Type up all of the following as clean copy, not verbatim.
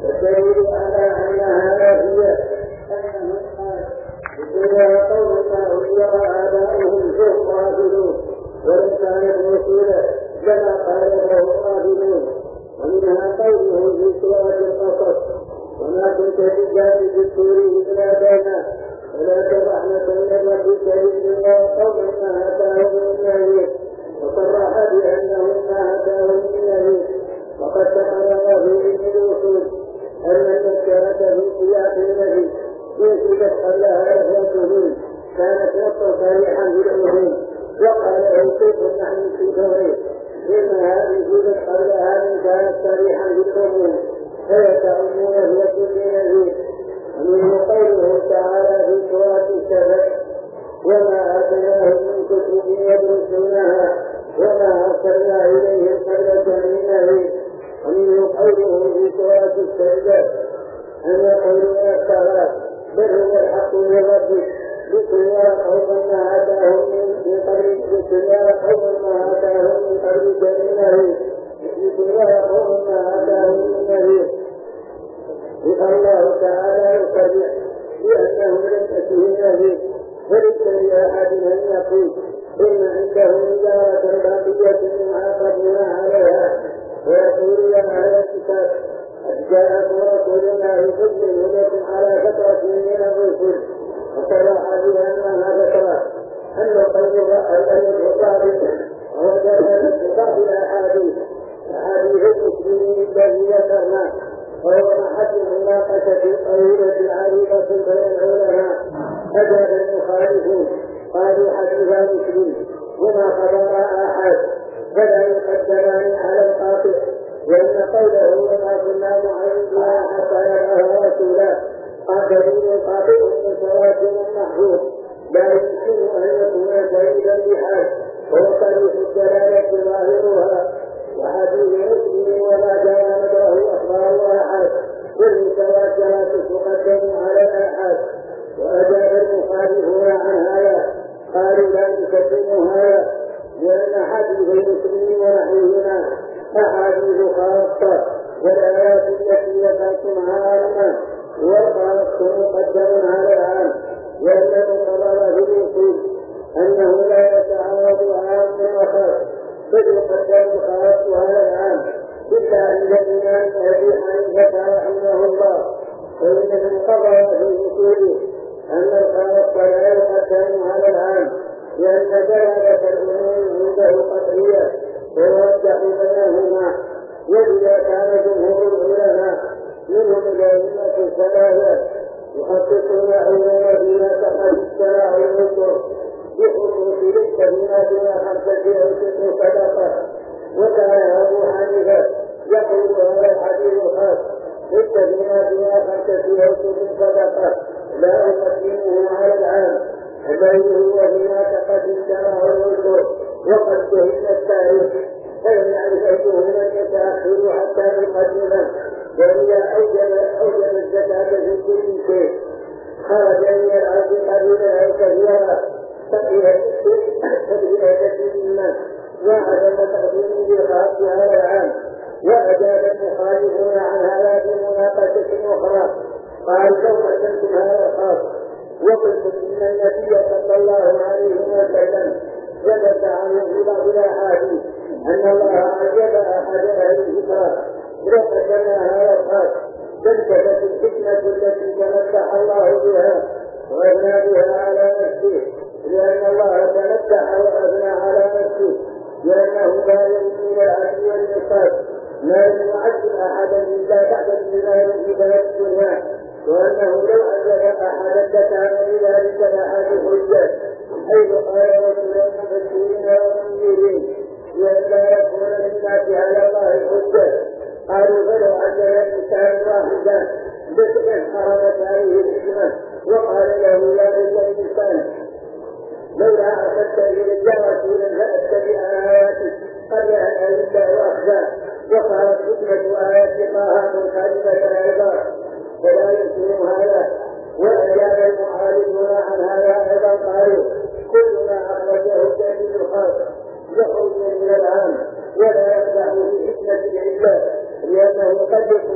والدليل على أنها هي أنه قال الدنيا قوم ما أجر آباؤهم فهم غافلون ولو كانت موصولة لما قال له غافلون. ومنها قوله في سورة القصص وما كنت بجانب الطور إذ نادينا ولا رحمة من ربك للدنيا قوم ما أتاهم من نذير وصرح بأنه ما أتاهم من نذير. وقد تقرر في علم الوصول أن المذكرة في سياق النبي يوجدت قبلها لفظته كانت نصا صريحا بالعموم وقال كيف نحن في ثوريه إنها وجدت قبلها من كانت صريحا بالعموم فيتعمون في كل نذير. ومنه قوله تعالى في سورة الشبك وما آتيناهم من كتب يدرسونها وما أرسلنا إليهم قبلك من نذير. ومنه قوله في سورة السجدة أن يقولوا الصلاة بل هو الحق من ربك لتنير قوما ما آتاهم من قبلك لتنير قوما ما آتاهم من قبلك من نذير لتنير قوما ما آتاهم من نذير. الله تعالى يصرح بأنه لم تأته نذير وليس لأحد أن يقول إن عنده نجارة باقية معاقبنا عليها ويقول لنا الكتاب قد جاءكم رسولنا يبين لكم على فترة من الرسل وصرح بأنها فترة أن الخطاب وجد الخطاب الأحاديث المسلمين الذي ذكرناه وهو محل مناقشة طويلة عريضة بين العلماء. أجاب المخالفون قالوا حديث مسلم وما خبر أحد فلا يقدمان على القاطع وإن قوله وما كنا معينين حتى نراه رسولا دليل قاطع متواتر محفوظ لا يمكن أن يكون بعيدا بحال وهو صريح الدلالة ظاهرها. وحديث مسلم وما جاء مداه أخبار أحد والمتواترات تقدم على الآحاد. وأجاب المخالفون عن هذا قالوا لا نقدم هذا لأن حديث المسلمين ونحوهما أحاديث خاصة والآيات التي ذكرتم عامة والخاص مقدم على العام. وأن المقرر في الوصول أنه لا يتعارض عام وخاص بل يقدم الخاص على العام إلا عند الإمام أبي حنيفة رحمه الله فإن المقرر في الوصول أن الخاص لا يقدم على العام لأن دلالة الأمور عنده قطعية ويوضح بينهما. وإذا كان جمهور العلماء منهم الأئمة الثلاثة يحققون علما فيما تقد الشرع والنصوص بخصوص للكلمات وخمسة أو ست صدقة. وكان أبو حنيفة يقول هذا الحديث الخاص للكلمات وخمسة أو ست صدقة لا يقدمه على العام الذي هو فيما تقد الشرع والنصوص وقد جهل التاريخ فلم يعرف أيهما يتأخر حتى يقدمه. وإذا أوجب الزكاة في كل شيء خرج من الأرض قليلا أو كثيرا فبهذا الناس وعدم تقديم بالخاص على العام. وأجاب المخالفون عن هذا بمناقشة أخرى قال لو قدمتم هذا الخاص وقلتم إن النبي صلى الله عليه وسلم ثبت عنه في بعض الأحاديث أن الله عجب أحد أهل الهجرة وقدمنا هذا الخاص تلتفت الحكمة التي تمتع الله بها وأثنى بها على نفسه لأن الله تمتع وأثنى على نفسه لأنه لا يمكن العدل والنصاب لا يعجل أحدا إلا بعد الإيمان في بلد الدنيا. وأنه لو أجل أحدا لكان لذلك لأحد حجة حيث قال رسول المبشرين والمنذرين لئلا يكون للناس على الله حجة. قالوا فلو أجل الإنسان واحدا بسبب حرمت عليه الحكمة وقال له يا أيها الإنسان لولا أخذت إلى رسولا لأتبع آياتك قبل أن أذل وأخذى. وقالت حكمة آيات طه منقلبة العباد فلا يمكن هذا. وأجاب المعارضون عن هذا أيضا قالوا كل ما أخرجه الدليل الخاص يخرج من العام ولا يخدع في حكمة العباد لأنه قد يكون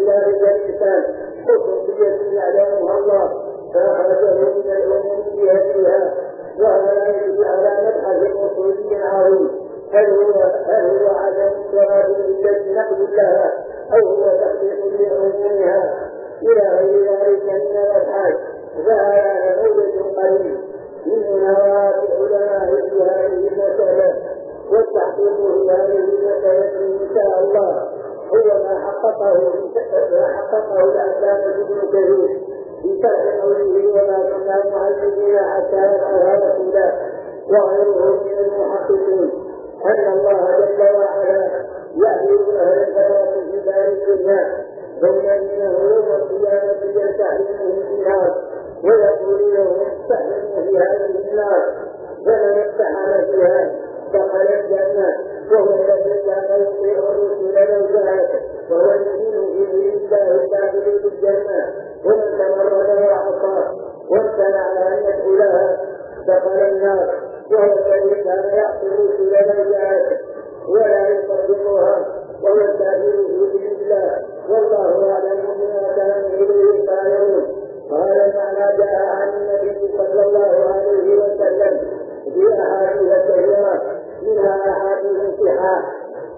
ذلك الإنسان خصوصية يعلمها الله فأخرجه من الأمور فيها، وهذا يدل على مبحث أصولي عظيم. هل هو عدم الثواب التي نقل لها أو هو تحقيق لعمومها إلى غير ذلك من الأبحاث؟ فهذا نموذج قليل من مناورات العلماء في هذه المسألة، والتحقيق في هذه المسألة إن شاء الله هو ما حققه العلامة ابن كثير في شرح قوله وما كنا معذبين حتى نبعث رسولا، وغيره من المحققين أن الله جل وعلا يعلم أهل الفترة في دار الدنيا ثم إنه يوم القيامة يستحرمهم في النار ويقول لهم استحرموا في هذه النار، فمن استحر فيها دخل الجنة وهو الذي كان يطيع الرسل لو جاءت، وهو يؤمن بإذن الله الداخل بالجنة، ومن تمرد وعصى وامتنع أن يدخلها دخل النار، وهو الذي كان يعصي الرسل لو جاءت ولا يصدقها ويستعجل بإذن الله، والله أعلم بما كانوا إليه قائلون. قال المعنى جاء عن النبي صلى الله عليه وسلم في أحاديث كثيرة منها أحاديث صحاح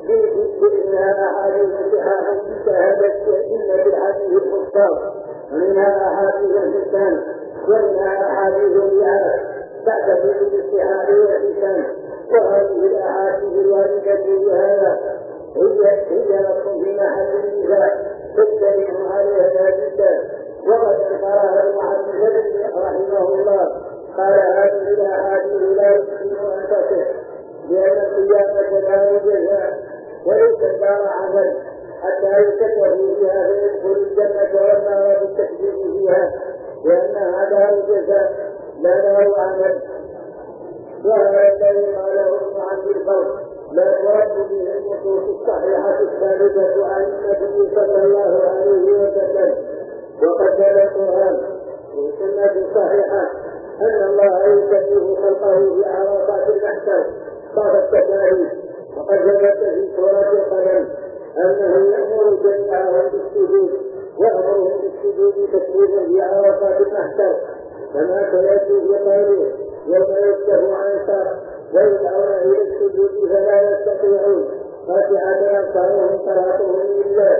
شهدت إن بالحديث المختار، ومنها أحاديث الحسان، ومنها أحاديث الرياض بعد ذكر الصحاح والحسان. وهذه الأحاديث الواردة بهذا هي لكم في محل النزاع تجتمع عليها جدا. وقد ذكرها المحدث رحمه الله قال هذه الأحاديث لا يمكن أن تصح، لأن القيامة دار جزاء وليس دار عمل حتى يكتفوا فيها فيدخل الجنة والنار بالتكذيب فيها، لأنها دار جزاء لا دار عمل. وهذا الذي قاله ابن عبد البر لا ترد به النصوص الصحيحة الثابتة عن النبي صلى الله عليه وسلم، وقد دل القرآن والسنة الصحيحة أن الله يكلف خلقه بعرفات المحشر بعد التكاليف، وقد ثبت في سورة القلم أنه يأمر جميعهم بالسجود، وأمرهم بالسجود تكليفا بعرفات المحشر، كما سيأتي في قوله يوم يكشف عن ساق ويدعون إلى السجود فلا يستطيعون خاشعة أبصارهم صلاتهم لله،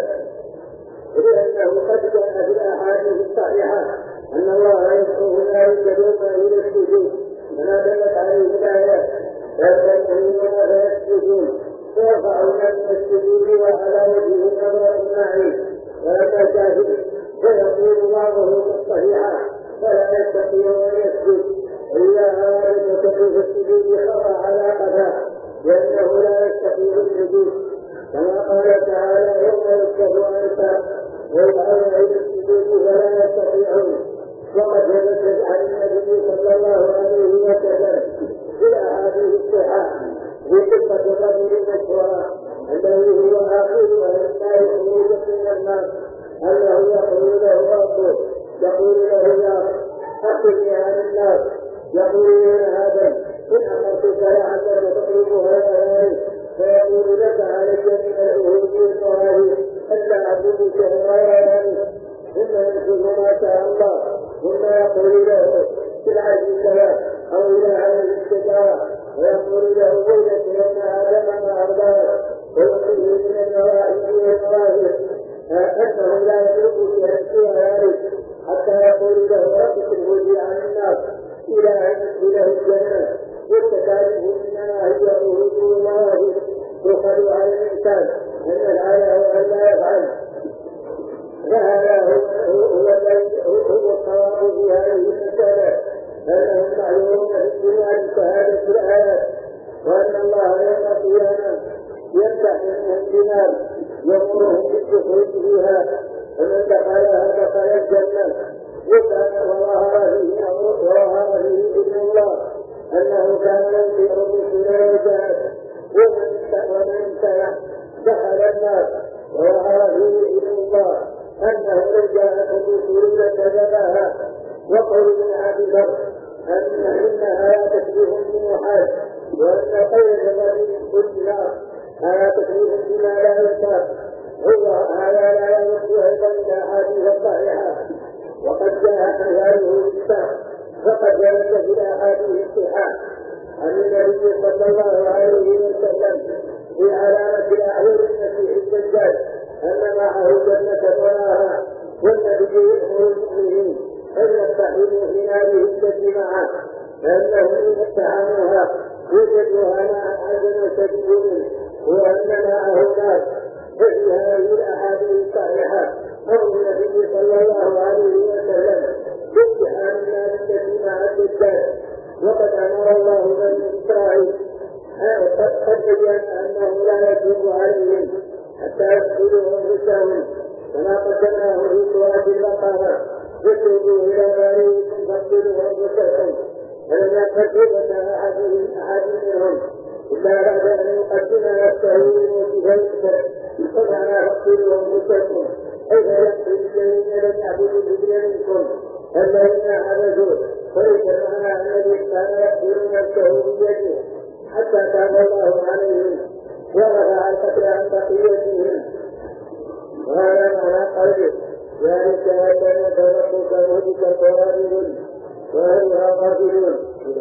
لأنه قد جاء في الأحاديث الصحيحة أن الله يدعو الملائكة إلى السجود، كما دلت عليه الآيات فيستمعون فيسجدون فيرفعون من السجود وعلى وجهه نظرة النعيم ولا شاهد، فيقول بعضهم في الصحيحة فلا يستطيع أن يسجد إلا هذا تكلف السجود خطأ على قفاه، لأنه لا يستطيع السجود، كما قال تعالى يوم يكشف عن ساق ويدعون إلى السجود فلا يستطيعون. وقد ثبت عن النبي صلى الله عليه وسلم في الأحاديث الصحيحة في قصة الرجل المشهورة الذي هو آخر أهل النار خروجا من النار، أنه يقول له ربه يقول له يا رب أخرجني عن النار، يقول يا آدم إن أمرتك لعلك تطلبها هذه، فيقول لك عليك من العهود والمواهب ألا أعبدك غير ثم ينفذ ما شاء الله، ثم يقول له تلعب السلام أو إلى على الاستدعاء، ويقول له ويلك لأن آدم ما أرضاه، ويقول من النواهب والمواهب أنه لا يترك أن سوى ذلك حتى يقول له ربك الهدي عن الناس إلى أن يدخله الجنة، والتكاليف إنما هي الهدي والمواهب تؤخذ على الإنسان أن الآية وأن لا يفعل. فهذا هو الصواب في هذه المسألة، أنهم معلومون في الدنيا بشهادة الآيات، وأن الله يوم القيامة يمتحنهم بنار يأمرهم بالدخول فيها، فمن دخلها دخل الجنة، وظهر فيه إذن الله أنه كان يطيع الرسل ويجاهد، ومن امتنع دخل النار، وظهر فيه إذن الله أنه لو جاءت الرسل لكذبها. وقول ابن عبد البر إنها لا تكليف بمحال، وأن خير الذي من كل نار هذا تكليف بما لا يشاء، هذا لا يملك يحرم في ناره التي معه، لأنه إن اتهموها وجدوها مع عدم سبيل وأن معه نار. ففي هذه الأحاديث الصحيحة قول النبي صلى الله عليه وسلم باتهام النار التي مع الدجال، وقد أمر الله بني إسرائيل قد بين أنه لا يتوب عليهم حتى يدخلوا أنفسهم كما قدمناه في سورة البقرة: وتوبوا إلى بارئكم فاقتلوا أنفسكم. فلم يقتل أحد منهم إلا بعد أن يقدم نفسه للموت فمعنى فاقتلوا أنفسكم أي فيقتل الذين لم يعبدوا الإبل منكم الذين عبدوا، وليس معنى الذي كان يقتل نفسه بيده حتى تاب الله عليهم ورفع القتل عن بقيتهم. وهذا معنى قوله: ذلك أن تركك وبك قرابل وأهلها غافلون.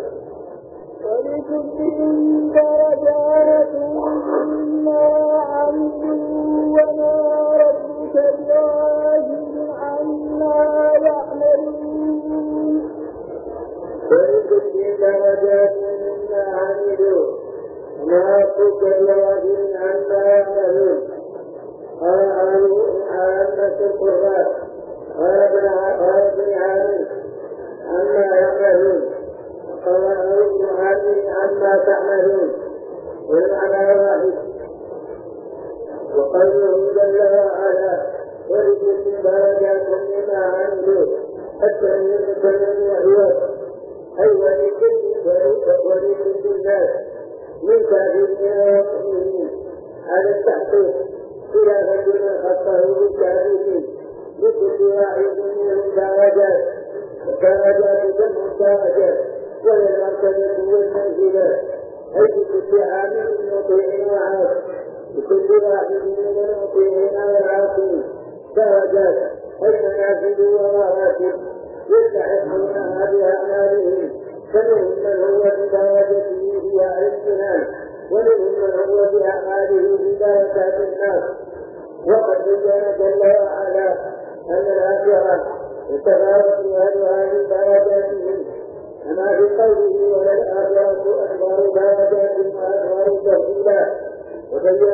ولكل درجات مما عملوا وما ربك بغافل عما يعملون. ولكل درجات مما عملوا وما ربك بغافل عما يعملون. قال عامة القراء قال ابن عامر عما يعملون، قال ابن عامر عما تعملون، والمعنى واحد. وقوله جل وعلا: ولكل درجات مما عملوا التأمين التمام والعوض، أي ولكل الناس من كافرين ومؤمنين على التحقيق خلافة من خطه بالكافرين، لكل واحد منهم درجات، والدرجات جمع درجات وهي المرتبة والمنزلة، أي بكل عامل مطيع وعاص، لكل واحد من المطيعين والعاصين درجات أي منازل ومراتب يستحقونها بأعمالهم، فمنهم من هو بدرجته في أهل الجنان، ومنهم من هو بأعماله في درجات الناس. وقد بين جل وعلا أن الآخرة يتفاوت أهلها من درجاتهم، كما في قوله: وللآخرة أكبر درجات وأكبر تفضيلا. وبين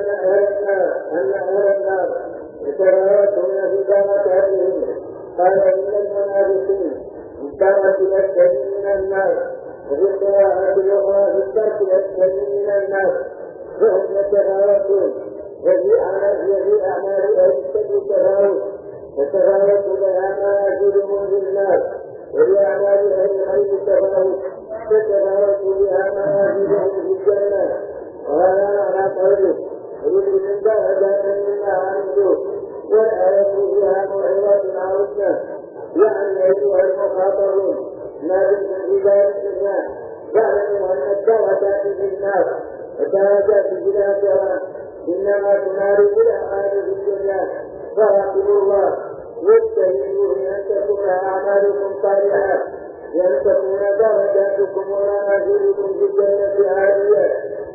أن أهل النار يتفاوتون في درجاتهم، قال: إن المنافقين في الدرجة الأسفل من النار، وفي القراءة الأخرى في الدرك الأسفل من النار، فهم يتفاوتون. وفي أعمال أهل الشر تفاوت، فتفاوت لها منازلهم في النار، وفي أعمال أهل الخير تفاوت، فتفاوت لها منازلهم في الجنة. وهذا معنى قوله: ولكل درجات مما عملوا، والآية فيها موعظة عظيمة، يعني أيها المخاطبون ما دمتم في دار الدنيا فاعلموا أن الدرجات في النار والدرجات في الآخرة إنما تنال بالأعمال في الدنيا، فراقبوا الله واجتهدوا أن تكون أعمالكم صالحة، وأن تكون درجاتكم ومنازلكم في الجنة عالية.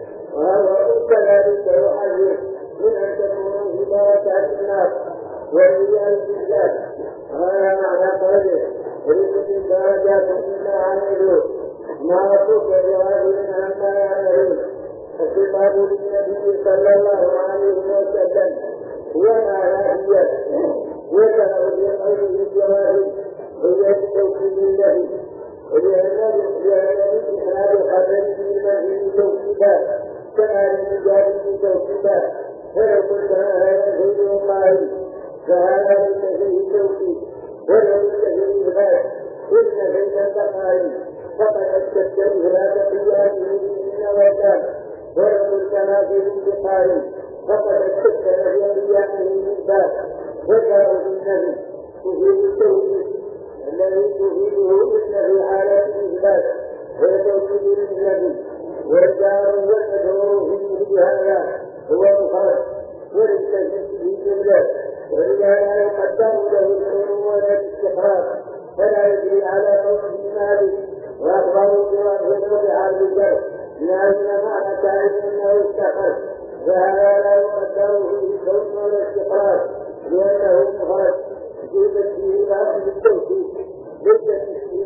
وهو كذلك يحذر من أن تكونوا في درجات النار والعياذ بالله. وهذا معنى قوله: ولكل درجات مما عملوا ما ربك بغافل عما يعملون. الخطاب للنبي صلى الله عليه وسلم وما هي وكما في قوله الجواب هي بتوكيد الله، ولأن الإسلام الخبر في المدينة توكيدا كما للمجاهد توكيدا، فلو قلت هذا غير الله فهذا ليس فيه توكيد ولا ليس فيه إثبات، إن بين البقاء فقد أشتد إثبات قيامه من وكان، ولو قلت في الانتقال فقد أشتد قيامه من باب. وجاءوا بالنبي تفيد التوكيد الذي تفيده إن في حالات الإثبات وتوكيد للنبي، والدار والمدعو فيه بهذا هو مخرج وليس فيه جملة، ولذا لا يقدر له العلم ولا الاستقرار، فلا يجري على قوله مالك وأخبروا بربه بعرض الجر لأن معنى تعرف أنه استقر، فهذا لا يقدر فيه الكون ولا الاستقرار لأنه مخرج في تشبيه بعض التوكيد ليس فيه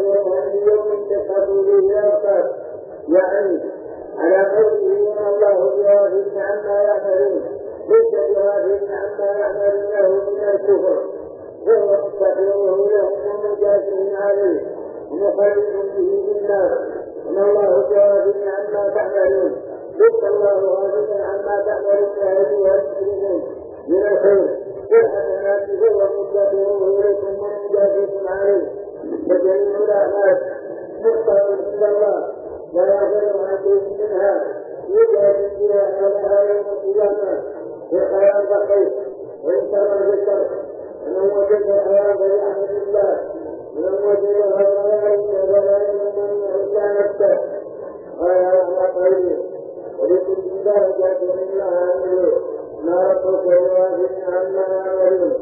درهم يوم تشهد به الأوقات، يعني على قوله وما الله بغافل عما يعملون، ليس بغافل عما يعملونه من الكفر، وهو مستغفره لهم ومجازهم عليه ومخرج به بالنار، وما الله بغافل عما تعملون، ليس الله غافلا عما تعملون أيها المسلمون من الخير والحسنات، وهو مستغفره لكم ومجازهم عليه، وجميع الأعمال مستقر إلى الله لا يعبر عن شيء منها، يجعل بها لها يوم القيامة والحياة بخير وإن ترى بالشر، ومن وجد الحياة فليحمد الله، ومن وجد غير ذلك فمن عصى نفسه قال على خيره، ولكل درجة من الله عمله ما ربك بغافل عما يعملون.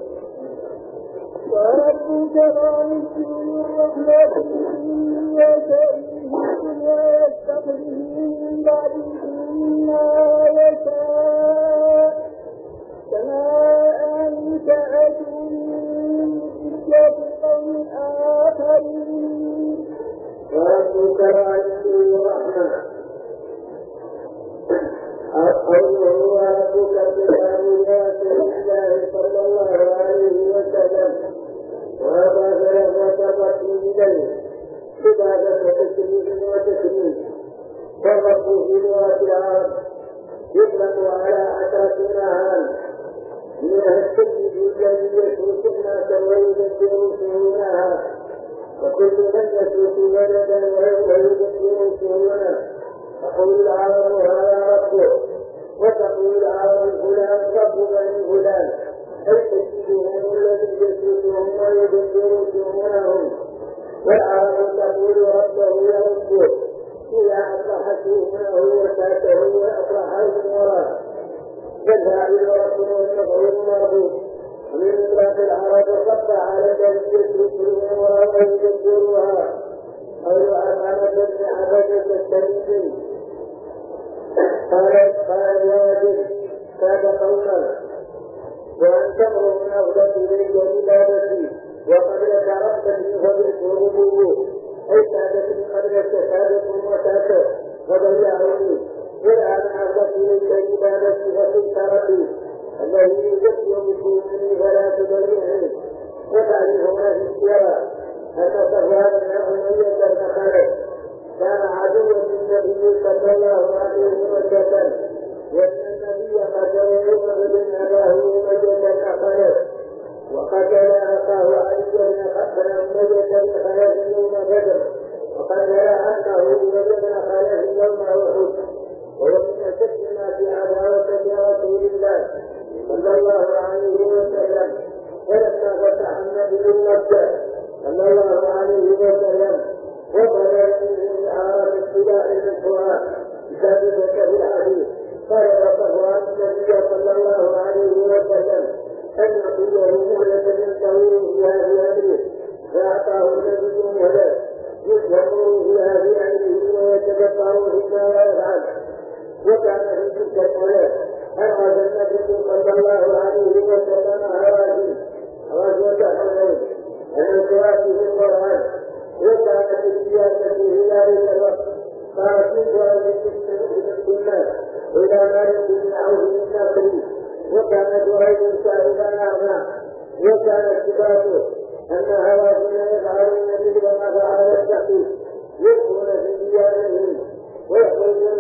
وربك غالب الرحمة وشريك ويستخدم من بعدهم ما يشاء، كما أنشأكم من ذرية قوم آخرين. وربك غالب الرحمة قوله وربك بأولياء الله صلى الله عليه وسلم، وهذا ثلاثة إليه عبادة تسليم وتسليم، والرب في لغة العرب يطلق على أساس عام من السيد الذي يسوق الناس ويذكر شؤونها، وكل من يسوق بلدا ويذكر شؤونه، تقول العرب هذا ربه، وتقول العرب فلان رب بني فلان، أي تسيدهم الذي يسوقهم ويذكر شؤونهم، والعرب تقول ربه يربه إذا أصلح شؤونه وساته وأصلح المراد، فالفاعل ربه والمفعول مربوط، ومن إطلاق العرب صب على الذي يسوق الأمور ويذكرها، قول أمانة بعبدة التنزيل. قال الواجب كاد قوما وأن تمر من أفضل إليك عبادتي، وقد اعترفت فضلته ربوه، أي سادتني قد استفادكم وساته وضيعوني، والآن أفضل إليك عبادتي فقلت ربي الذي يذكر بشؤوني فلا تضيعني. وتعرف ما في السيرة أن صفوان بن أمية بن خالد كان عدوا للنبي صلى الله عليه وسلم، وأن النبي قتل يوم بن أباه أمية بن خالد، وقتل أخاه علي بن أمية بن خالد يوم بدر، وقتل أخاه أمية بن خالد يوم أحد، ومن أشد ما في عداوة رسول الله صلى الله عليه وسلم. ولما فتح النبي مكة صلى الله عليه وسلم وطلب من عرب ابتداء المشروع ثابتة في الحديث، طلب صفوان النبي صلى الله عليه وسلم أن يعطيه مهلة طويل فيها بأمره، فأعطاه النبي مهلة يتفكر فيها بأمره ويتفكر فيما يفعل. وكان في تلك المهلة أراد النبي صلى الله عليه وسلم غزوة حنين أن تؤتي في القرآن، وكانت السياسة في ذلك الوقت قالت من الناس إلى مالك بن عوف النصري، وكان جريج سائلا أعمى، وكان اتفاقه أن هوازن يفعلون مثل ما فعل التقي، يلقون في ديارهم ويخرجون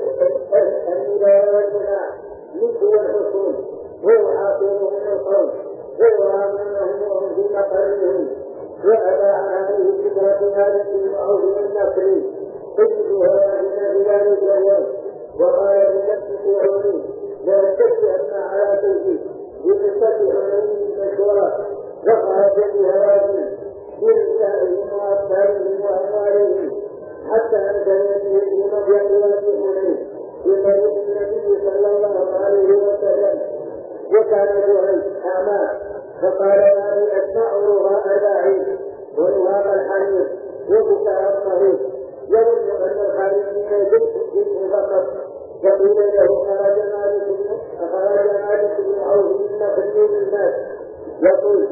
النداء والمناع من قوى الحصول، ويحاصرهم القوم ويرامونهم وهم في مقرهم. وأبى عليه فكرة مالك بن عوف النصري تجد هوازن في ذلك اليوم، وقال بنفسه عوني لأتبعن على سيدي بقصة حنين المشهورة، وخرج بهوازن برجالهم وأبصارهم وأموالهم حتى أنزل به مضيق وسحنين بطريق النبي صلى الله عليه وسلم. وكان جهيز أعمى، فقال ما لي أسمع رغاء الباعث ورغاء الحرير وبكاء الصهيب، يظن أن الخارجين يجب فقط. فقيل له خرج مالك بن عوف النصري بالناس يقول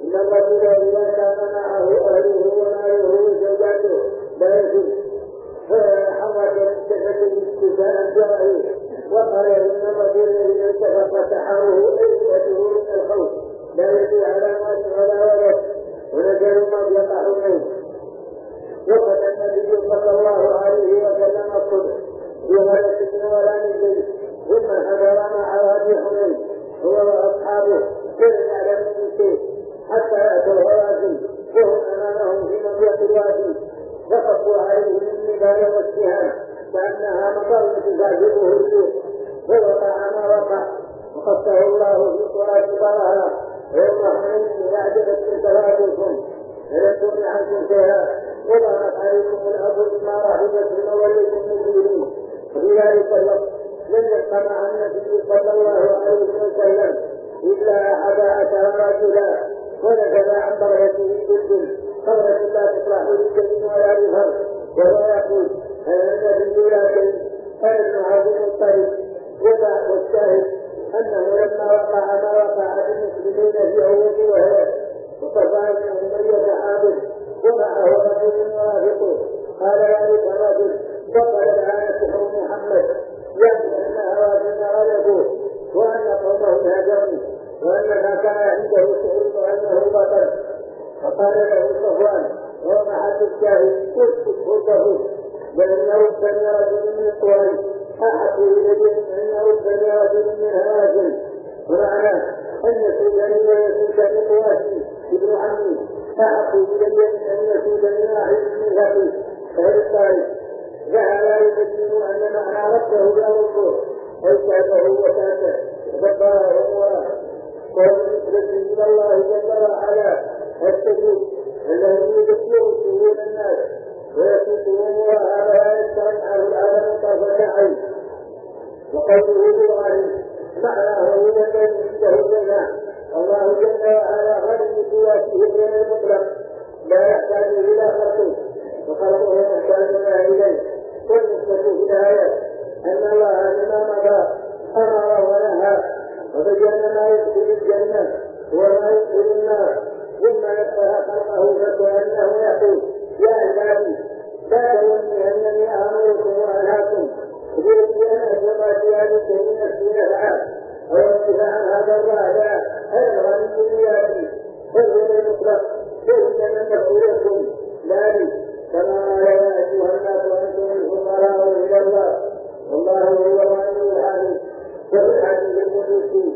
إن الرجل إذا كان معه أهله وماله وزوجاته لا يجوز فحرك التفت باستثناء الجرائم وقال إن الرجل إذا التفت سحره أيدته من الخوف لا يجوز علامات ولا ولد ونزل مضيق حنين. وقد النبي صلى الله عليه وسلم الصبح بغلة ولا نزل ثم حضر مع وادي حنين هو واصحابه كل يعلم من شيء حتى اتوا الهوازن وهم امامهم في مضيق الوادي فقفوا عليه من نبال والسهام كانها مطر تزعزعه الريح فوقع ما وقع وقصه الله في صلاه برها ويوم حنين اعجبتكم ثلاثكم فلم تغن عنكم شيئا وضعت عليكم الارض بما رحبت ووليتم مدبرين. وفي ذلك الوقت لم يبق مع النبي صلى الله عليه وسلم الا 11 رجلا ونزل عن قريته جد قريه لا تطرح لجد ولا لفرد وهو يقول انا النبي لا شيء انا ابن عبد المطلب والشاهد انه لما وقع ما وقع بالمسلمين في اول وهلك وصفى بن اميه عابد ومعه رجل مرافقه قال ذلك الرجل بطلت عانته محمد يعني ان هوازن غلبوه وان قومه هاجروا وان ما كان عنده سعيد وانه بطل فقال له صفوان وهو محل الشاهد اسكت خلقه لانه بني رجل من قريش احب اليه ان يرد رجل من هوازن ومعناه ان يسودني ويسود بقواسي ابن عمي احب الي ان يسودني واحد من ذاتي فهل جعل يبين ان معنى ربه يرده ويسعده وتاته فقال هو ومثل من الله جل وعلا السبيل الذي يذكر سهول الناس ويسوقهم وهذا يسترجعه العالم طرفة عين. وقوله بالغالب معناه هو الذي عنده الجنة الله جل وعلا غني بذاته غير المطلق لا يحتاج الى خلقه وخلقه محتاجنا اليه. والنسبة في الآية أن الله بما مضى أمر ونهى وبين ما يدخل الجنة وما يدخل النار ثم نبه خلقه فكأنه يقول يا عبادي لا تظني أنني آمركم وأنهاكم بأن أجمع في هذه الكلمة في نفعه أو انتفاع عن هذا الرعد الغني بذاته فهو المطلق فإنما مسؤولكم لا لي كما قال يا أيها الناس وأنتم الفقراء إلى الله والله هو الغني الحميد. وفي الحديث القدسي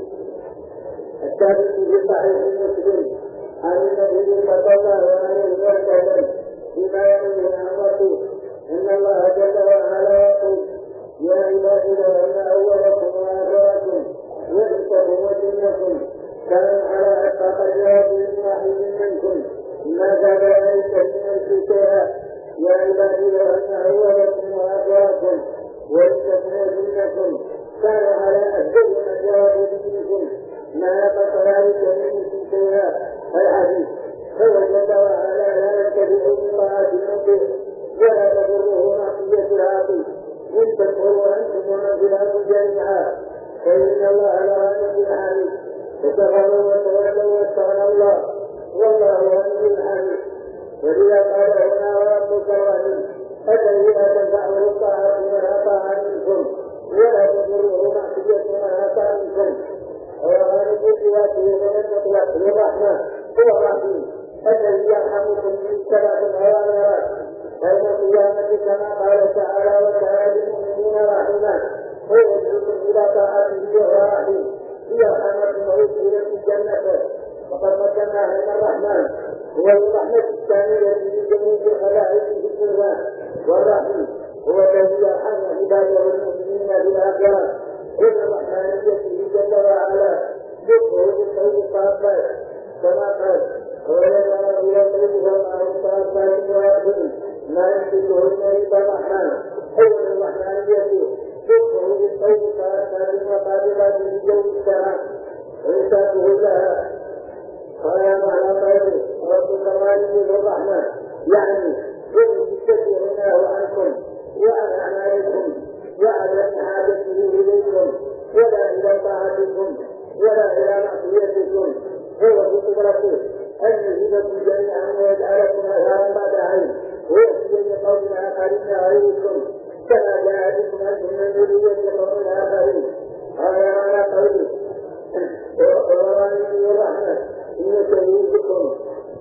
الثابت في صحيح مسلم عن النبي صلى الله عليه وسلم فيما يروي عن ربه ان الله جل وعلا يقول يا عبادي لو ان اولكم واخركم وانسكم وجنكم كانوا على اتقى جواب واحد منكم ما زاد ذلك من شيئا. يا عبادي لو ان اولكم واخركم وانسكم وجنكم كانوا على اتقى جواب منكم ما نقص ذلك من شيئا. الحديث هو جل وعلا لا يتبع بطاعة المنكر ولا تضره معصية العاصي إن تكفروا أنتم ومن في الأرض جميعا فإن الله لغني حميد. فكفروا وتولوا واستغنى الله والله غني حميد. ولذا قال هنا وربك الرحيم الذي لا تنفعه الطاعة من أطاع منكم ولا تضره معصية من أطاع منكم وغالب ذاته من المطلق للرحمة هو الرحيم الذي يرحمكم من سبع الأوامر يوم القيامة كما قال تعالى وكان للمؤمنين رحيما ويدعوكم إلى طاعته وهو رحيم ليرحمكم ويدخلكم جنته. وقد قدمنا أن الرحمن هو الرحمة الثانية لجميع الخلائق في الدنيا والرحيم هو الذي يرحم عباده المؤمنين بالآخرة. إن الرحمانية جل وعلا ذكره بالخير الصافات كما قال ولما يطلبها مع الصافات واحد ما يمسكهن إلا الرحمن. أيضا الرحمانية ذكره بالخير الصافات وقابلات لجو السماء وإنساته لها. قال معنى قوله ربك الغني ذو الرحمة يعني يؤتي كثيرنا عنكم وعن أعمالكم وعن حاجته إليكم ولا إلى طاعتكم ولا إلى معصيتكم. هو بقدرته أن يهلككم جميعا ويجعلكم أثارا بعد عين ويأتي بقوم آخرين غيركم كما جاء بكم أنتم من ذرية قوم آخرين. هذا على قوله وقرآن الرحمة إن شهيدكم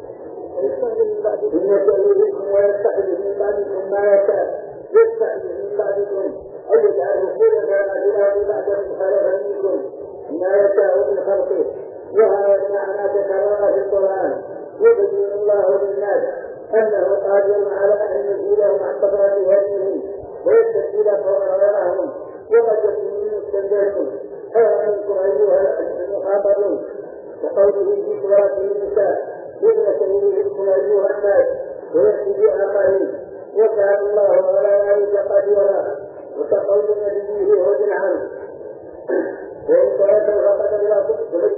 ويستحدث من بعدكم ما يشاء يستحدث من بعدكم أن يجعله خلفاء الأرض بعدكم خلفا منكم ما يشاء من خلقه. وهذا معنى تكرر في القرآن يبين الله للناس أنه قادر على أن يزيلهم عن قدرة هديهم ويستبدل غيرهم وقد يكون مستبدلهم خيرا منكم أيها المخاطبون. وقوله في سورة النساء إن سبيلكم أيها الناس ويأتي بآخرين وكان الله على ذلك قديرا. وكقول نبيه هود عنه وإن تركوا فقد أبلغوا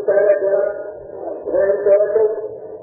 وإن تركوا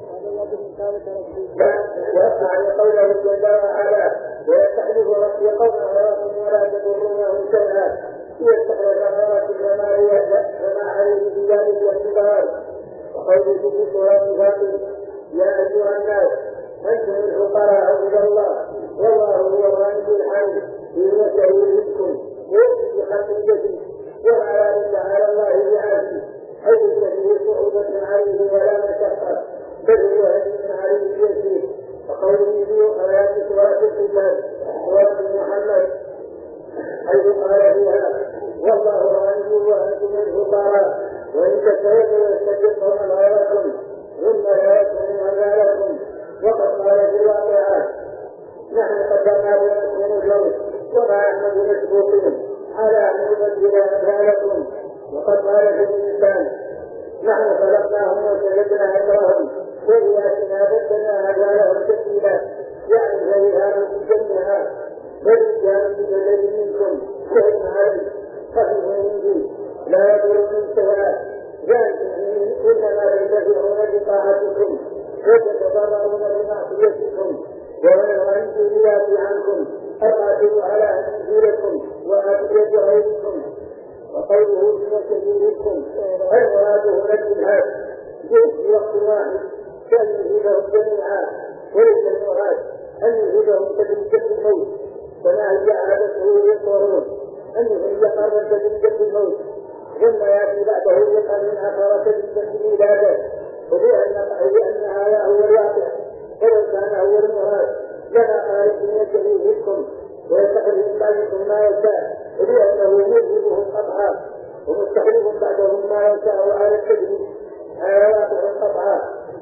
ويفعل قوله جل وعلا ويستحلف ربي قوما ولكم ولا تضرونه شيئا يستحلف ثمرات وما عليه في ذلك الاعتبار. وقوله في سورة فاطر يا أيها الناس أنتم الفقراء إلى الله والله هو الغني الحميد إن سبيلكم ويأتي بخلق جديد وما ذلك على الله بعزيز حيث تجري صعوبة عليه ولا مشقة بل هو هدي عليه يسير. وقوله في آيات سورة القتال سورة محمد حيث قال فيها والله غني وأنتم الفقراء وإن تستغيثوا يستجب قوما غيركم ثم لا يكون أموالكم. وقد قال في الواقعات نحن قدرنا بينكم الجوز وما نحن بمسبوقين على أن نبدل أمثالكم. وقد قال في الإنسان نحن خلقناهم وسجدنا أمرهم وإياتنا بدلنا أمثالهم تبديلا يعني فيها جميعا والرجال الذي منكم شهد عليه خفيف منه لا يضر من شيئا ذلك إنما ينتفعون بطاعتكم وتتضررون بمعصيتكم ومن غني الرياض عنكم أقاتلوا على أنزلكم وأبيض غيركم. وقوله في سبيلكم المراد هنا الجهاد في وقت واحد كان يهيبهم جميعا وليس المراد أن يهيبهم تدريجة الموت كما هي عادته يذكرون أنه يقرب تدريجة الموت ثم يأتي بعده يقرب من آخر تدريجة الولادة ولأن هذا هو الواقع ولو كان هو المراد لما قال إن سبيلكم ويستحيل بعضكم ما يشاء ولأنه يجيبهم قطعا ومستحيل بعدهم ما يشاء على التدريج على واقع قطعا.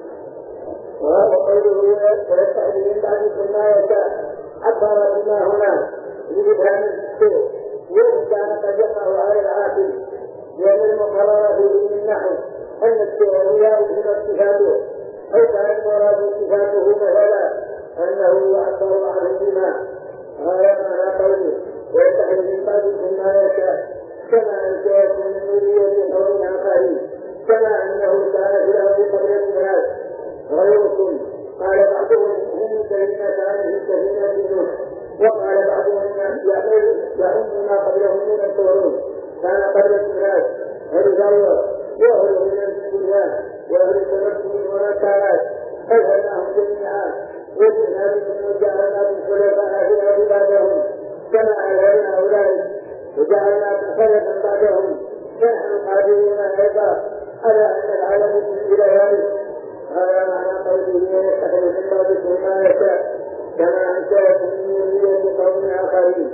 وقوله ويستحيل بعضكم ما يشاء عبر بما هنا لبدء الشيء وإن كان قد يقع على العاقل لأن المقرر فيه من نحو أن الشيء يعرف صفاته أو كان المراد صفاته مثلا أنه يعبر عنه بما هذا معنى قوله ويستحيل من بعضكم ما يشاء كما أنشأكم من ذرية قوم آخرين كما أنه كان في الأرض قبل الناس غيركم. قال بعضهم هم الذين كانوا في سفينة نوح وقال بعضهم يعم ما قبلهم من القرون كان قبل الناس الغير وأهل من الدنيا وأهل التمكن والنكالات أذهبناهم جميعا وجئنا بكم وجعلناكم خلفاء في الأرض بعدهم كما أذهبنا أولئك وجعلناكم خلفا بعدهم فنحن قادرون أيضا على أن نجعل بكم إلى ذلك. هذا معنى قوله يستحيل من بعضكم ما يشاء كما أنشأكم من ذرية قوم آخرين.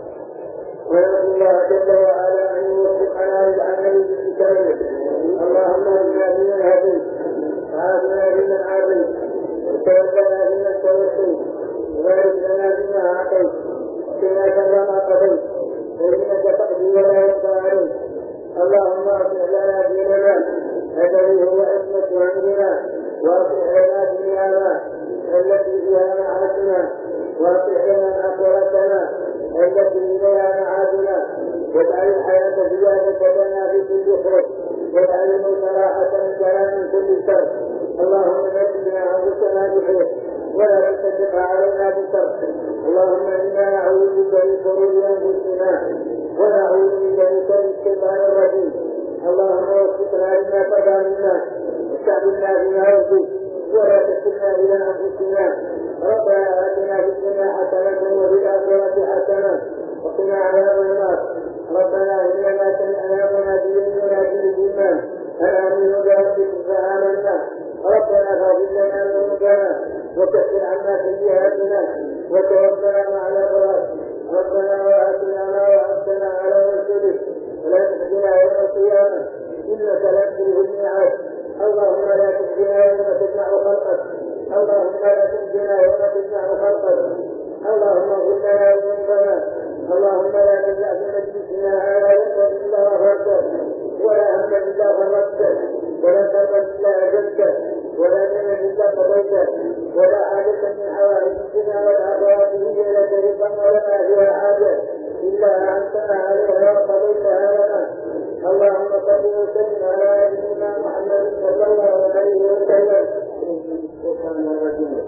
ونسأل الله جل وعلا أن يوفقنا للعمل بكتابه. اللهم اهدنا فيمن هديت وعافنا فيمن عافيت وتوفنا فيمن توفيت وبارك لنا فيما أعطيت وقنا شر ما قضيت فإنك تقضي ولا يقضى عليك. اللهم أصلح لنا ديننا الذي هو عصمة أمرنا وأصلح لنا دنيانا التي فيها معاشنا وأصلح لنا آخرتنا التي إليها معادنا واجعل الحياة زيادة لنا في كل خير واجعل الموت راحة لنا من كل شر. اللهم نجنا أنفسنا بخير ولا تصدق علينا بشر. اللهم إنا نعوذ بك من شرور أنفسنا ونعوذ بك من شر الشيطان الرجيم. اللهم وفقنا لما قضى منا واستعملنا بما يرضيك ولا تكلنا إلى أنفسنا ربنا آتنا في الدنيا حسنة وفي الآخرة حسنة وقنا عذاب النار ربنا إننا سمعنا مناديا ينادي بالإيمان أن آمنوا بربكم فآمنا ربنا فاغفر لنا ذنوبنا وكفر عنا سيئاتنا وتوفنا مع الأبرار ربنا وآتنا ما وعدتنا على رسلك ولا تخزنا يوم القيامة إنك لا تخلف الميعاد اللهم لا تخزنا يوم تجمع خلقك اللهم لا تخزنا يوم تجمع خلقك اللهم اغفر لنا ذنوبنا اللهم لا تجعل في مجلسنا هذا ذنبا إلا غفرته ولا هما إلا فرجته ولا كربا إلا أجلته ولا دينا إلا قضيته ولا حاجة من حوائج الدنيا والآخرة هي لك رضا ولنا فيها حاجة إلا أنتنا عليها وقضيتها لنا اللهم صل وسلم على نبينا محمد صلى الله عليه وسلم سبحان الله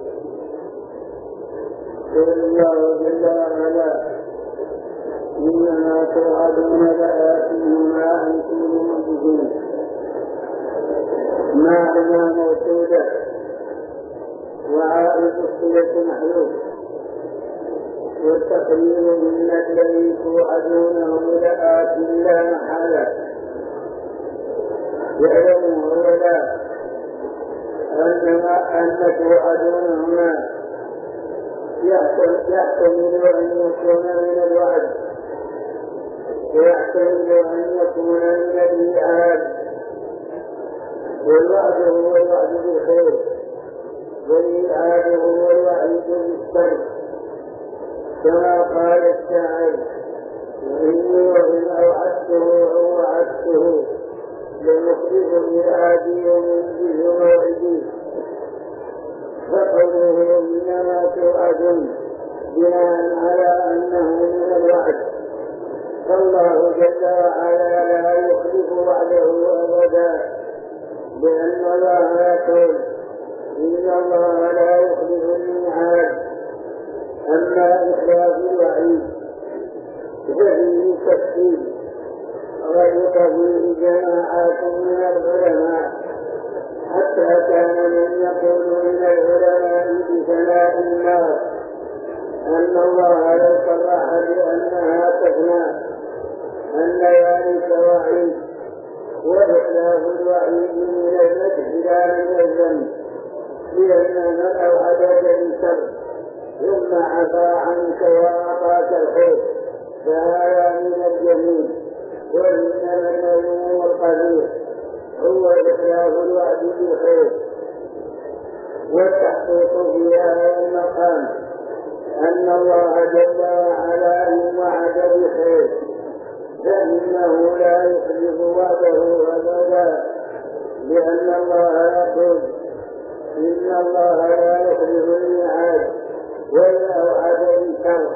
قل الله جل وعلا إنما توعدون لآتيه ما أنتم بمعجزين ما لنا موجودة وعائد الصلة محلول والتقرير إن الذي توعدونه لآت لا محالة يعلم أولا أن توعدونهما يحتمل أن يكون من الوعد ويحتمل أن يكون من الميعاد والوعد هو الوعد بالخير والميعاد هو الوعد بالشر كما قال الشاعر وإني وإن وعدته لمخلف ميعادي ومنزل موعدي فقوله إنما توعدون بناء على أنه من الوعد فالله جل وعلا لا يخلف وعده أبدا لأن الله يقول إن الله لا يخلف الميعاد أما إخلاف الوعيد ففيه تفصيل غلط فيه جماعات من العلماء حتى كان من يقول من العلماء بثناء النار أن الله لو صرح بأنها تفنى أن ذلك وعيد وإخلاف الوعيد من المدح لا من الذنب لأن من أوعدك بالشر ثم عفا عنك وأعطاك الخير فهذا من الجميل وإنما المذموم القبيح هو إخلاف الوعد بالخير والتحقيق في هذا المقام أن الله جل وعلا إن وعد بخير فإنه لا يخلف وعده أبدا لأن الله يقول إن الله لا يخلف الميعاد وإذا وعد بشر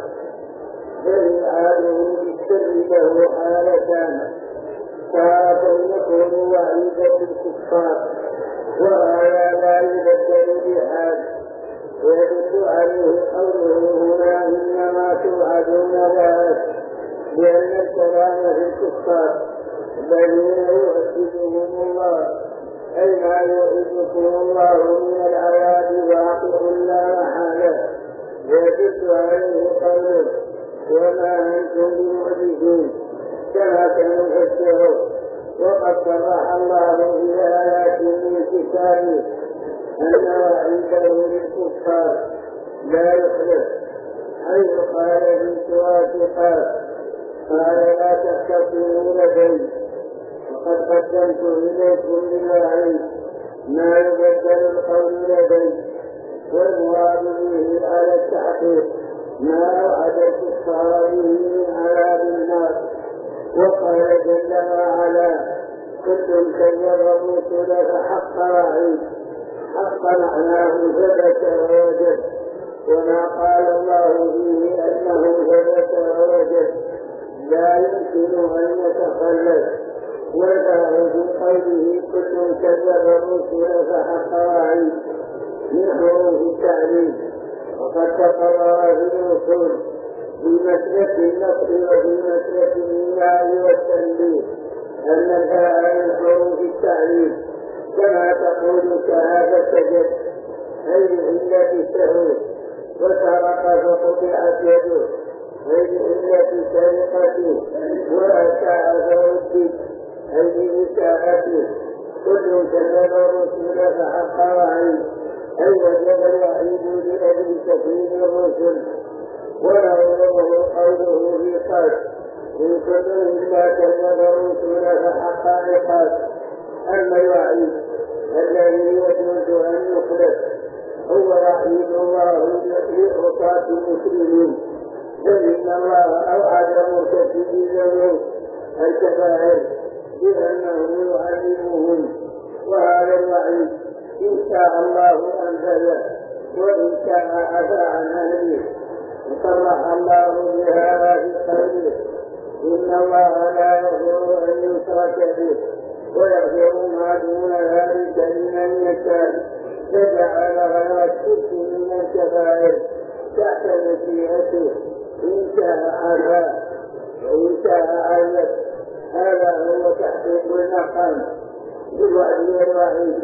فميعاده بالسر له حالتان تارة يكون وعيدا بالكفار وهذا لا يبدل بحال ويدل عليه قوله هنا إنما توعدون لآت لأن الكلام في الكفار الذين يؤكدهم الله أي ما يعدكم الله من العذاب واقع لا محالة ويدل عليه قوله وما أنتم بمعجزين كما سنفسره وقد صرح الله في آيات من كتابه أن وعيده للكفار لا يخلف حيث قال في سورة قاف قال لا تختصموا لدي وقد قدمت إليكم بالوعيد ما يبدل القول لدي والمراد به على التحقيق ما وعد الكفار من عذاب النار وقال جل وعلا كل كذب الرسل فحق وعيد حق معناه ثبت ووجد وما قال الله فيه أنه ثبت ووجد لا يمكن أن يتخلف والباء في قوله كل كذب الرسل فحق وعيد من حروف التعليم وقد تقرر في الوصول في مسلك النقل وفي مسلك الإيمان والتنبيه أن الباء من حروف التعليم كما تقول شهادة جد أي بمشيئته ولا شاء فوجد أي بمشاءته كل كذب الرسل فحق وعيد أي وجب الوعيد لأجل تكريم الرسل ونظره قوله في قال إن كل إلا كذب الرسل فحق عقاب. أما الوعيد الذي يجوز أن يخلف هو وعيد الله لعصاة المسلمين، فإن الله أوعد مرتكبي ذنوب الكبائر بأنه يعلمهم، وهذا الوعيد إن شاء الله أنزله وإن شاء عفا عن أهله. وصرح الله بهذا في قوله إن الله لا يغفر أن يشرك به ويغفر ما دون ذلك لمن يشاء، فجعل غير الشرك من الكبائر تحت مشيئته إن شاء عفا وإن شاء عزت. هذا هو تحقيق المقام بالوعد والوعيد.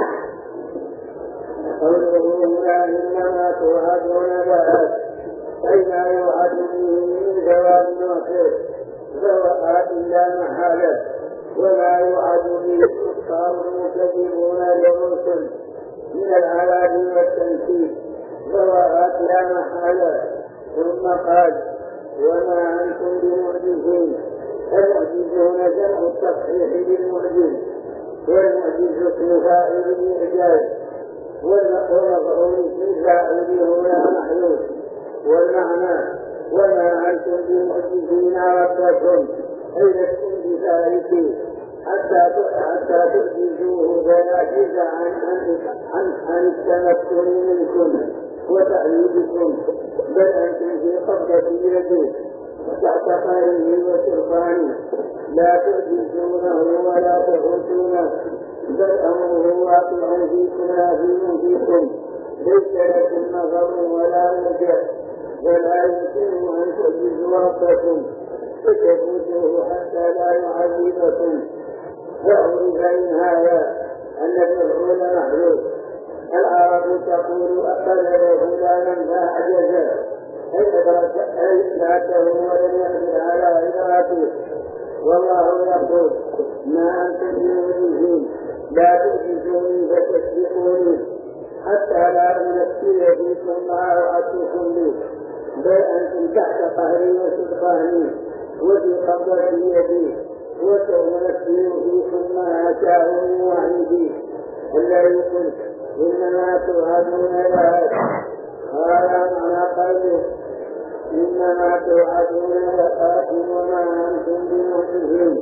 قوله هنا إنما توعدون لآت أي لا يوعد به من ثواب وخير فوقعت لا محالة، ولا يوعد به الكفار المكذبون للرسل من العذاب والتنكيل فوقعت لا محالة. ثم قال وما أنتم بمعجزين. المعجزون جمع التصحيح بالمعجز، والمعجز اسم فاعل الإعجاز، والمفعول في فاعل هنا محذوف. والمعنى وما أنتم بمعجزين ربكم أي لستم بذلك حتى تعجزوه فيعجز عن التمكن منكم وتأييدكم، بل أنتم في قبضة يده وتحت قهره وسلطانه لا تعجزونه ولا تحوتونه، بل أمره واقع فيكم عظيم فيكم ليس لكم نظر ولا مرجع، ولا يمكن أن تعجزوا ربكم فتفوتوه حتى لا يعذبكم. وعرف من هذا أن المفعول محذوف. العرب تقول أقل فلانا فأعجزه أي أدركه ولم يقدر على إدراكه، والله يقول ما أنتم بمعجزين لا تعجزوني فتسبقوني حتى لا أمثل فيكم ما وعدتكم به، بل أنتم تحت قهري وسلطاني وفي قبضة يدي وسأمثل فيكم ما أشاء من وعيدي الذي قلت إنما توعدون لآت. هذا معنى قوله إنما توعدون لآت وما أنتم بمعجزين.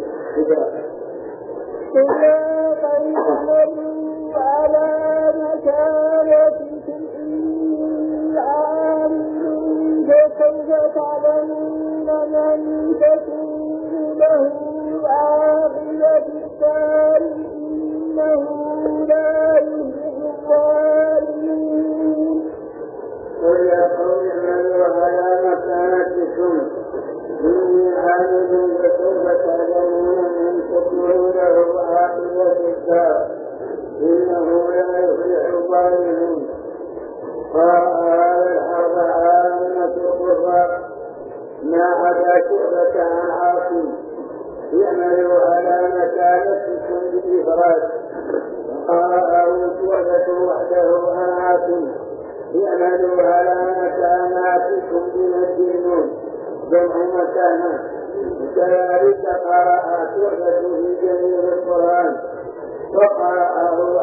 إلا قد مروا على مكانتكم إني عامل فسوف تعلمون من تكون له عاقبة الدار إنه لا يفلح الظالمين. قل يا قوم اعملوا على مكانتكم إني عامل فسوف تعلمون من تكون له عاقبة الدار إنه لا يفلح الظالمون. قال الحرب عامة القرى ما عدا شعبة عن عاصم يعملوا على مكانتكم بالإفراد. وقال شعبة وحده عن عاصم يعملوا على مكاناتكم بمجنون جمع مكانات. وكذلك قرأ شعبة في جميع القرآن وقرأ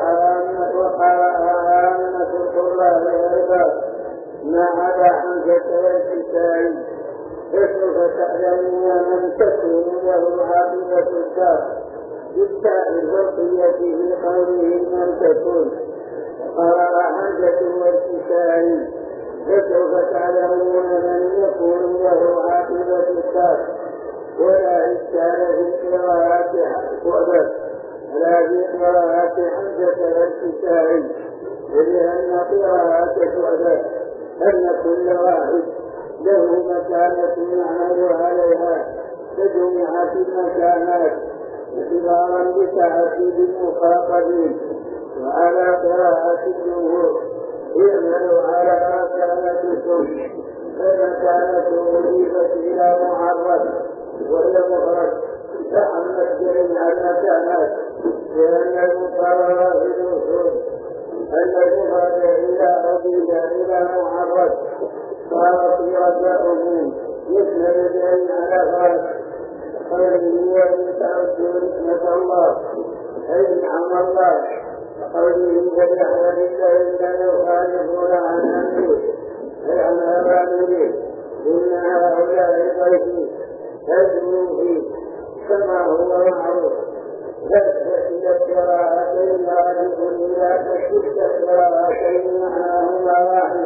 عامة القراء والعباد ما عدا حمزة والكسائي. فسوف تعلمون من تكون له عاقبة الدار بالتاء البرقية في قوله من تكون. قرأ حمزة والكسائي فسوف تعلمون من يكون له عاقبة الدار، ولا إشكال في قراءة شعبة ولا في قراءة حمزة والكسائي، ولأن قراءة شعبة أن كل واحد له مكانة يعمل عليها فجمعت المكانات اعتبارا بتعدد المخاطبين. وعلى قراءة الجمهور اعملوا على مكانتكم فمكانته أضيفت إلى معرف وهي مفرد فعمت جميع المكانات لأن المقرر في الوصول أن المفرد إذا أضيف إلى معرض صار صيغة عموم يشمل جميع الأفراد قوله وإن تعدوا نعمة الله أي نعم الله وقوله فليحذر الذين يخالفون عن أمره أي عن أوامره إن هؤلاء ضيفي فاجروا كما هو معروف فإن القراءتين راجع إلى تشتت القراءتين معناهما واحد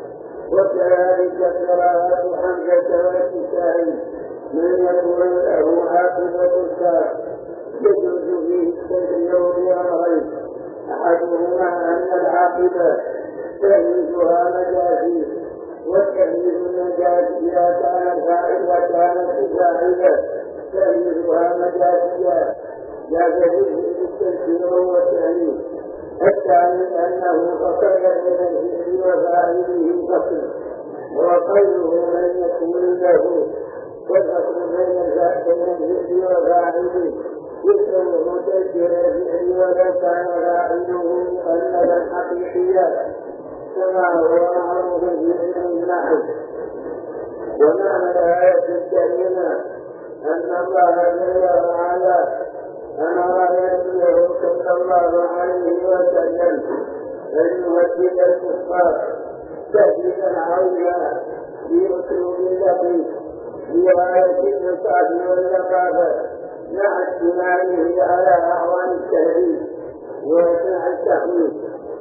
وكذلك قراءة حمزة والكسائي من يكون له عاقبة الساعة يجوز فيه التدبير بأمرين أحدهما أن العاقبة تمييزها مجازي والتمييز المجازي إذا كانت فاعلة كانت فاعلة تمييزها مجازية لا تجوز التنكير والتأنيث. الثاني أنه فصل بين الفعل وفاعله فصل وقوله من يكون له والفصل بين الفعل وفاعله يكون متذكر الفعل ولو كان فاعله مؤنثا حقيقيا كما هو معروف في علم النحو. ومعنى الآية الكريمة أن الله جل وعلا أمر نبيه صلى الله عليه وسلم أن يهدد الكفار تهديدا عظيما بأسلوب دقيق بآية النصاح واللطافة مع اشتماله على أعوان التهديد وإسماع التحويل.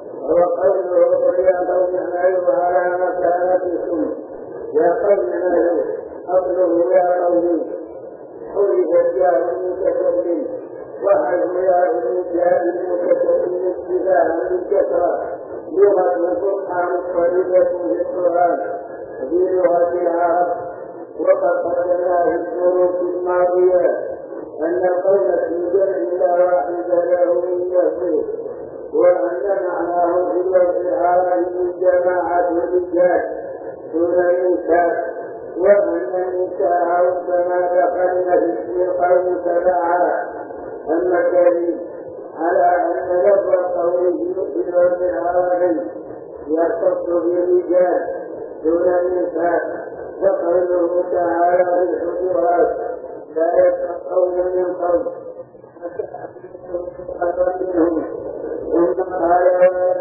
وقوله قل يا قوم اعملوا على مكانتكم يا قوم اعملوا أصله يا قوم حرف جاء المتكلم وحيث يا جاء المتكلم اتباعا بالكثرة لغة الفصحى مضطردة في القرآن في لغة العرب. وقد قدمنا في الشروط الماضية أن القول في جمع لا واحد له من يهوه وأن معناه في الوجه العربي جماعة الرجال دون النساء وأن النساء ربما دخلن في اسم القوم تبعا. أما الدليل على أن لفظ قوله في الوجه العربي يختص بالرجال دون النساء وقوله تعالى في الحجرات لا يفقهون من قول منهم ثم قال